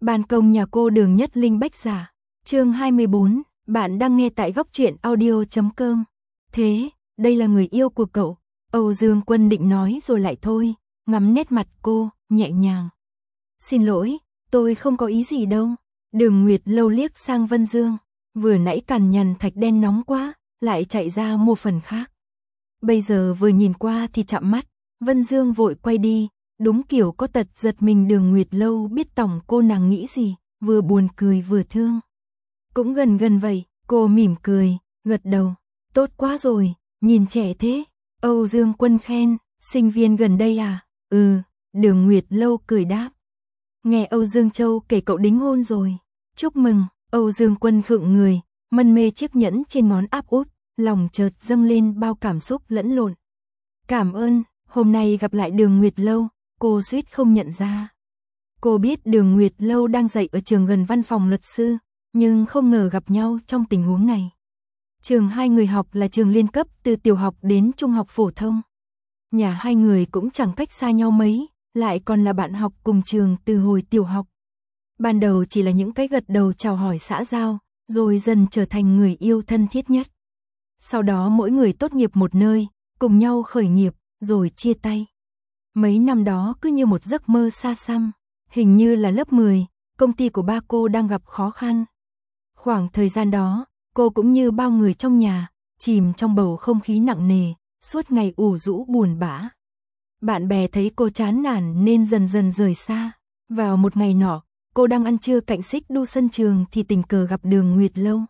Ban công nhà cô Đường Nhất Linh bách giả. Chương 24, bạn đang nghe tại góc truyện audio.com. Thế, đây là người yêu của cậu. Âu Dương Quân định nói rồi lại thôi, ngắm nét mặt cô, nhẹ nhàng. Xin lỗi, tôi không có ý gì đâu. Đường Nguyệt Lâu liếc sang Vân Dương, vừa nãy cằn nhằn thạch đen nóng quá, lại chạy ra mua phần khác. Bây giờ vừa nhìn qua thì chạm mắt, Vân Dương vội quay đi, đúng kiểu có tật giật mình. Đường Nguyệt Lâu biết tổng cô nàng nghĩ gì, vừa buồn cười vừa thương. Cũng gần vậy, cô mỉm cười, gật đầu. Tốt quá rồi, nhìn trẻ thế. Âu Dương Quân khen, sinh viên gần đây à? Ừ, Đường Nguyệt Lâu cười đáp. Nghe Âu Dương Châu kể cậu đính hôn rồi. Chúc mừng. Âu Dương Quân khựng người, mân mê chiếc nhẫn trên ngón áp út, lòng chợt dâng lên bao cảm xúc lẫn lộn. Cảm ơn, hôm nay gặp lại Đường Nguyệt Lâu, cô suýt không nhận ra. Cô biết Đường Nguyệt Lâu đang dạy ở trường gần văn phòng luật sư, nhưng không ngờ gặp nhau trong tình huống này. Trường hai người học là trường liên cấp từ tiểu học đến trung học phổ thông. Nhà hai người cũng chẳng cách xa nhau mấy, lại còn là bạn học cùng trường từ hồi tiểu học. Ban đầu chỉ là những cái gật đầu chào hỏi xã giao, rồi dần trở thành người yêu thân thiết nhất. Sau đó mỗi người tốt nghiệp một nơi, cùng nhau khởi nghiệp, rồi chia tay. Mấy năm đó cứ như một giấc mơ xa xăm, hình như là lớp 10, công ty của ba cô đang gặp khó khăn. Khoảng thời gian đó, cô cũng như bao người trong nhà, chìm trong bầu không khí nặng nề, suốt ngày ủ rũ buồn bã. Bạn bè thấy cô chán nản nên dần dần rời xa. Vào một ngày nọ, cô đang ăn trưa cạnh xích đu sân trường thì tình cờ gặp Đường Nguyệt Lâu.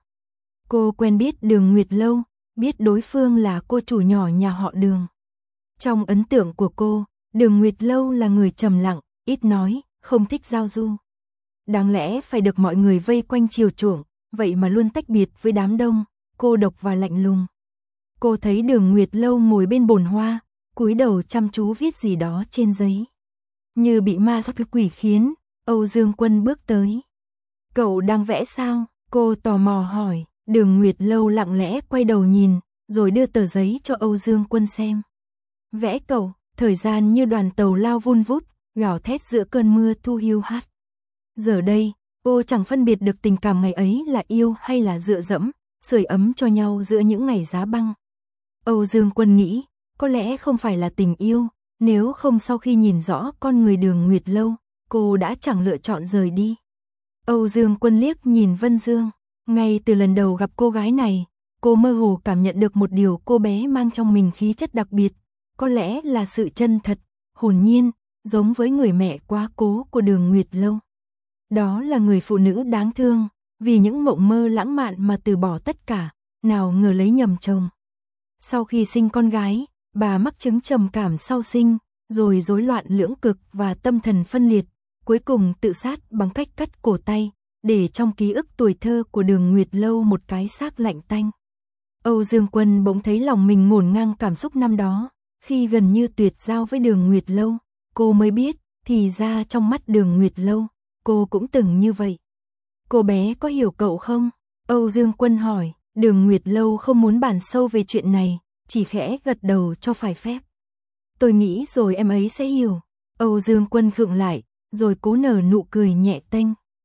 Cô quen biết Đường Nguyệt Lâu, biết đối phương là cô chủ nhỏ nhà họ Đường. Trong ấn tượng của cô, Đường Nguyệt Lâu là người trầm lặng, ít nói, không thích giao du. Đáng lẽ phải được mọi người vây quanh chiều chuộng, vậy mà luôn tách biệt với đám đông, cô độc và lạnh lùng. Cô thấy Đường Nguyệt Lâu ngồi bên bồn hoa, cúi đầu chăm chú viết gì đó trên giấy. Như bị ma sắp quỷ khiến, Âu Dương Quân bước tới. Cậu đang vẽ sao? Cô tò mò hỏi. Đường Nguyệt Lâu lặng lẽ quay đầu nhìn, rồi đưa tờ giấy cho Âu Dương Quân xem. Vẽ cậu, thời gian như đoàn tàu lao vun vút, gào thét giữa cơn mưa thu hiu hắt. Giờ đây, cô chẳng phân biệt được tình cảm ngày ấy là yêu hay là dựa dẫm, sưởi ấm cho nhau giữa những ngày giá băng. Âu Dương Quân nghĩ, có lẽ không phải là tình yêu, nếu không sau khi nhìn rõ con người Đường Nguyệt Lâu, cô đã chẳng lựa chọn rời đi. Âu Dương Quân liếc nhìn Vân Dương, ngay từ lần đầu gặp cô gái này, cô mơ hồ cảm nhận được một điều. Cô bé mang trong mình khí chất đặc biệt, có lẽ là sự chân thật, hồn nhiên, giống với người mẹ quá cố của Đường Nguyệt Lâu. Đó là người phụ nữ đáng thương, vì những mộng mơ lãng mạn mà từ bỏ tất cả, nào ngờ lấy nhầm chồng. Sau khi sinh con gái, bà mắc chứng trầm cảm sau sinh, rồi rối loạn lưỡng cực và tâm thần phân liệt, cuối cùng tự sát bằng cách cắt cổ tay, để trong ký ức tuổi thơ của Đường Nguyệt Lâu một cái xác lạnh tanh. Âu Dương Quân bỗng thấy lòng mình ngổn ngang cảm xúc năm đó, khi gần như tuyệt giao với Đường Nguyệt Lâu, cô mới biết, thì ra trong mắt Đường Nguyệt Lâu, cô cũng từng như vậy. Cô bé có hiểu cậu không? Âu Dương Quân hỏi. Đường Nguyệt Lâu không muốn bàn sâu về chuyện này, chỉ khẽ gật đầu cho phải phép. Tôi nghĩ rồi em ấy sẽ hiểu. Âu Dương Quân khựng lại, rồi cố nở nụ cười nhẹ tênh.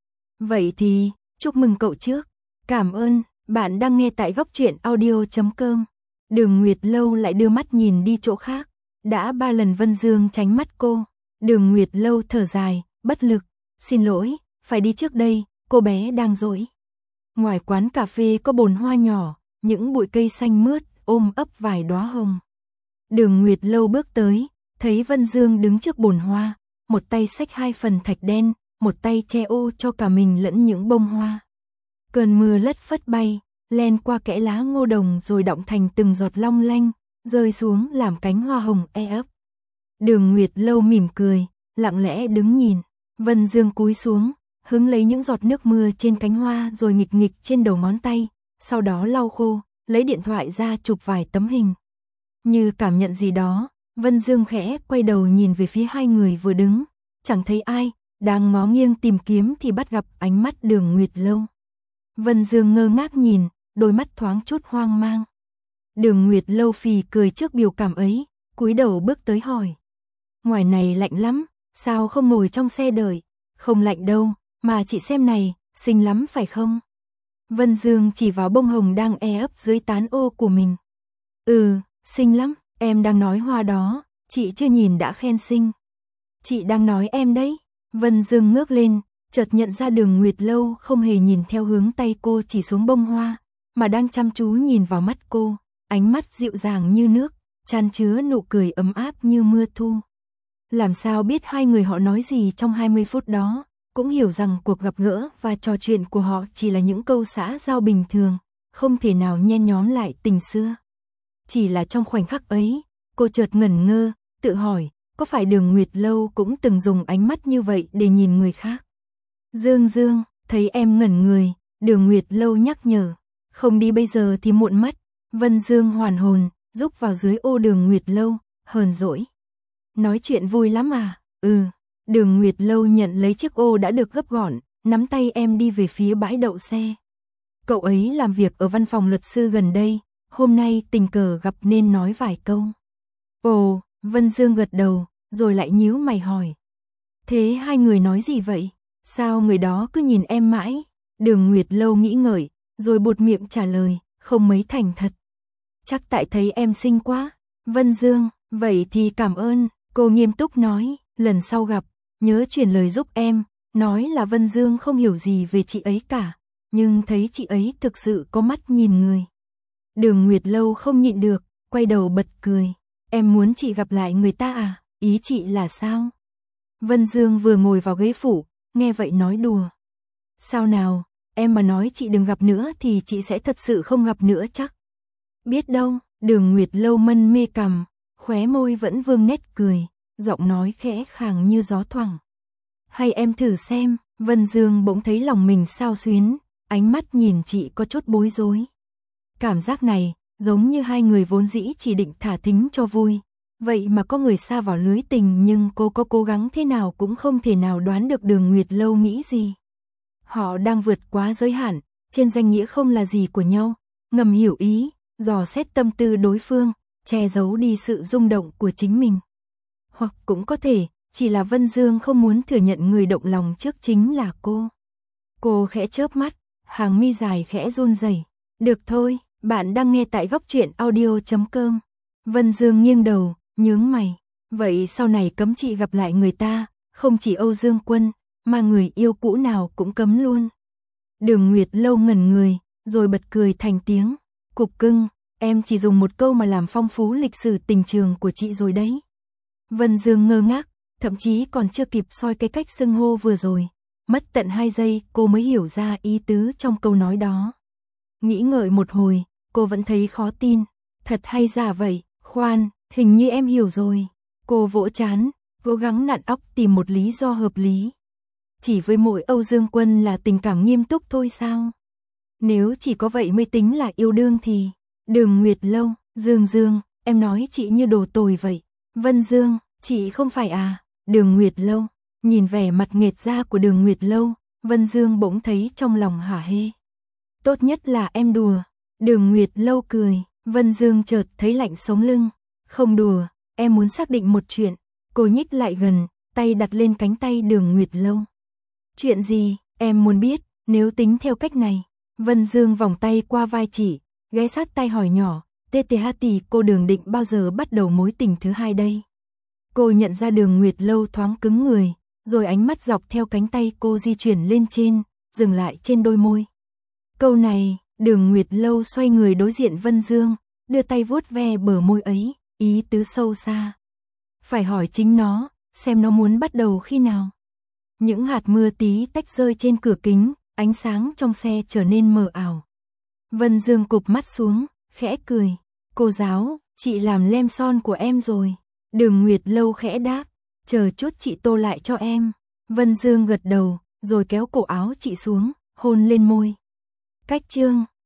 Vậy thì, chúc mừng cậu trước. Cảm ơn, bạn đang nghe tại góc truyện audio.com. Đường Nguyệt Lâu lại đưa mắt nhìn đi chỗ khác. Đã 3 lần Vân Dương tránh mắt cô. Đường Nguyệt Lâu thở dài, bất lực. Xin lỗi, phải đi trước đây, cô bé đang dỗi. Ngoài quán cà phê có bồn hoa nhỏ, những bụi cây xanh mướt ôm ấp vài đóa hồng. Đường Nguyệt Lâu bước tới, thấy Vân Dương đứng trước bồn hoa, một tay xách 2 phần thạch đen, một tay che ô cho cả mình lẫn những bông hoa. Cơn mưa lất phất bay, len qua kẽ lá ngô đồng rồi đọng thành từng giọt long lanh, rơi xuống làm cánh hoa hồng ấp. Đường Nguyệt Lâu mỉm cười, lặng lẽ đứng nhìn. Vân Dương cúi xuống, hứng lấy những giọt nước mưa trên cánh hoa rồi nghịch nghịch trên đầu ngón tay, sau đó lau khô, lấy điện thoại ra chụp vài tấm hình. Như cảm nhận gì đó, Vân Dương khẽ quay đầu nhìn về phía hai người vừa đứng, chẳng thấy ai, đang ngó nghiêng tìm kiếm thì bắt gặp ánh mắt Đường Nguyệt Lâu. Vân Dương ngơ ngác nhìn, đôi mắt thoáng chút hoang mang. Đường Nguyệt Lâu phì cười trước biểu cảm ấy, cúi đầu bước tới hỏi. Ngoài này lạnh lắm, sao không ngồi trong xe đợi? Không lạnh đâu, Mà chị xem này, xinh lắm phải không? Vân Dương chỉ vào bông hồng đang e ấp dưới tán ô của mình. Ừ, xinh lắm, em đang nói hoa đó, chị chưa nhìn đã khen xinh. Chị đang nói em đấy. Vân Dương ngước lên, chợt nhận ra Đường Nguyệt Lâu không hề nhìn theo hướng tay cô chỉ xuống bông hoa, mà đang chăm chú nhìn vào mắt cô, ánh mắt dịu dàng như nước, chan chứa nụ cười ấm áp như mưa thu. Làm sao biết hai người họ nói gì trong 20 phút đó, cũng hiểu rằng cuộc gặp gỡ và trò chuyện của họ chỉ là những câu xã giao bình thường, không thể nào nhen nhóm lại tình xưa. Chỉ là trong khoảnh khắc ấy, cô chợt ngẩn ngơ, tự hỏi, có phải Đường Nguyệt Lâu cũng từng dùng ánh mắt như vậy để nhìn người khác? Dương Dương, thấy em ngẩn người, Đường Nguyệt Lâu nhắc nhở, không đi bây giờ thì muộn mất. Vân Dương hoàn hồn, rúc vào dưới ô Đường Nguyệt Lâu, hờn dỗi. Nói chuyện vui lắm à? Ừ. Đường Nguyệt Lâu nhận lấy chiếc ô đã được gấp gọn, nắm tay em đi về phía bãi đậu xe. Cậu ấy làm việc ở văn phòng luật sư gần đây, hôm nay tình cờ gặp nên nói vài câu. Ồ, Vân Dương gật đầu, rồi lại nhíu mày hỏi. Thế hai người nói gì vậy? Sao người đó cứ nhìn em mãi? Đường Nguyệt Lâu nghĩ ngợi, rồi buột miệng trả lời, không mấy thành thật. Chắc tại thấy em xinh quá. Vân Dương, vậy thì cảm ơn, cô nghiêm túc nói, lần sau gặp, nhớ truyền lời giúp em, nói là Vân Dương không hiểu gì về chị ấy cả, nhưng thấy chị ấy thực sự có mắt nhìn người. Đường Nguyệt Lâu không nhịn được, quay đầu bật cười. Em muốn chị gặp lại người ta à? Ý chị là sao? Vân Dương vừa ngồi vào ghế phụ, nghe vậy nói đùa. Sao nào, em mà nói chị đừng gặp nữa thì chị sẽ thật sự không gặp nữa chắc. Biết đâu, Đường Nguyệt Lâu mân mê cằm, khóe môi vẫn vương nét cười, giọng nói khẽ khàng như gió thoảng. Hay em thử xem, Vân Dương bỗng thấy lòng mình xao xuyến, ánh mắt nhìn chị có chút bối rối. Cảm giác này, giống như hai người vốn dĩ chỉ định thả thính cho vui. Vậy mà có người sa vào lưới tình, nhưng cô có cố gắng thế nào cũng không thể nào đoán được Đường Nguyệt Lâu nghĩ gì. Họ đang vượt quá giới hạn, trên danh nghĩa không là gì của nhau, ngầm hiểu ý, dò xét tâm tư đối phương, che giấu đi sự rung động của chính mình. Hoặc cũng có thể, chỉ là Vân Dương không muốn thừa nhận người động lòng trước chính là cô. Cô khẽ chớp mắt, hàng mi dài khẽ run rẩy. Được thôi, bạn đang nghe tại góc truyện audio.com. Vân Dương nghiêng đầu, nhướng mày. Vậy sau này cấm chị gặp lại người ta, không chỉ Âu Dương Quân, mà người yêu cũ nào cũng cấm luôn. Đường Nguyệt Lâu ngẩn người, rồi bật cười thành tiếng. Cục cưng, em chỉ dùng một câu mà làm phong phú lịch sử tình trường của chị rồi đấy. Vân Dương ngơ ngác, thậm chí còn chưa kịp soi cái cách xưng hô vừa rồi. Mất tận 2 giây cô mới hiểu ra ý tứ trong câu nói đó. Nghĩ ngợi một hồi, cô vẫn thấy khó tin. Thật hay giả vậy? Khoan, hình như em hiểu rồi. Cô vỗ trán, cố gắng nặn óc tìm một lý do hợp lý. Chỉ với mỗi Âu Dương Quân là tình cảm nghiêm túc thôi sao? Nếu chỉ có vậy mới tính là yêu đương thì... Đường Nguyệt Lâu, Dương Dương, em nói chị như đồ tồi vậy. Vân Dương, chị không phải à? Đường Nguyệt Lâu, nhìn vẻ mặt nghệt ra của Đường Nguyệt Lâu, Vân Dương bỗng thấy trong lòng hả hê. Tốt nhất là em đùa. Đường Nguyệt Lâu cười, Vân Dương chợt thấy lạnh sống lưng. Không đùa, em muốn xác định một chuyện. Cô nhích lại gần, tay đặt lên cánh tay Đường Nguyệt Lâu. Chuyện gì, em muốn biết, nếu tính theo cách này. Vân Dương vòng tay qua vai chị, ghé sát tai hỏi nhỏ, TTH cô Đường định bao giờ bắt đầu mối tình thứ hai đây? Cô nhận ra Đường Nguyệt Lâu thoáng cứng người, rồi ánh mắt dọc theo cánh tay cô di chuyển lên trên, dừng lại trên đôi môi. Câu này, Đường Nguyệt Lâu xoay người đối diện Vân Dương, đưa tay vuốt ve bờ môi ấy, ý tứ sâu xa. Phải hỏi chính nó, xem nó muốn bắt đầu khi nào. Những hạt mưa tí tách rơi trên cửa kính, ánh sáng trong xe trở nên mờ ảo. Vân Dương cụp mắt xuống, khẽ cười. Cô giáo, chị làm lem son của em rồi. Đường Nguyệt Lâu khẽ đáp, chờ chút chị tô lại cho em. Vân Dương gật đầu, rồi kéo cổ áo chị xuống, hôn lên môi. Cách chương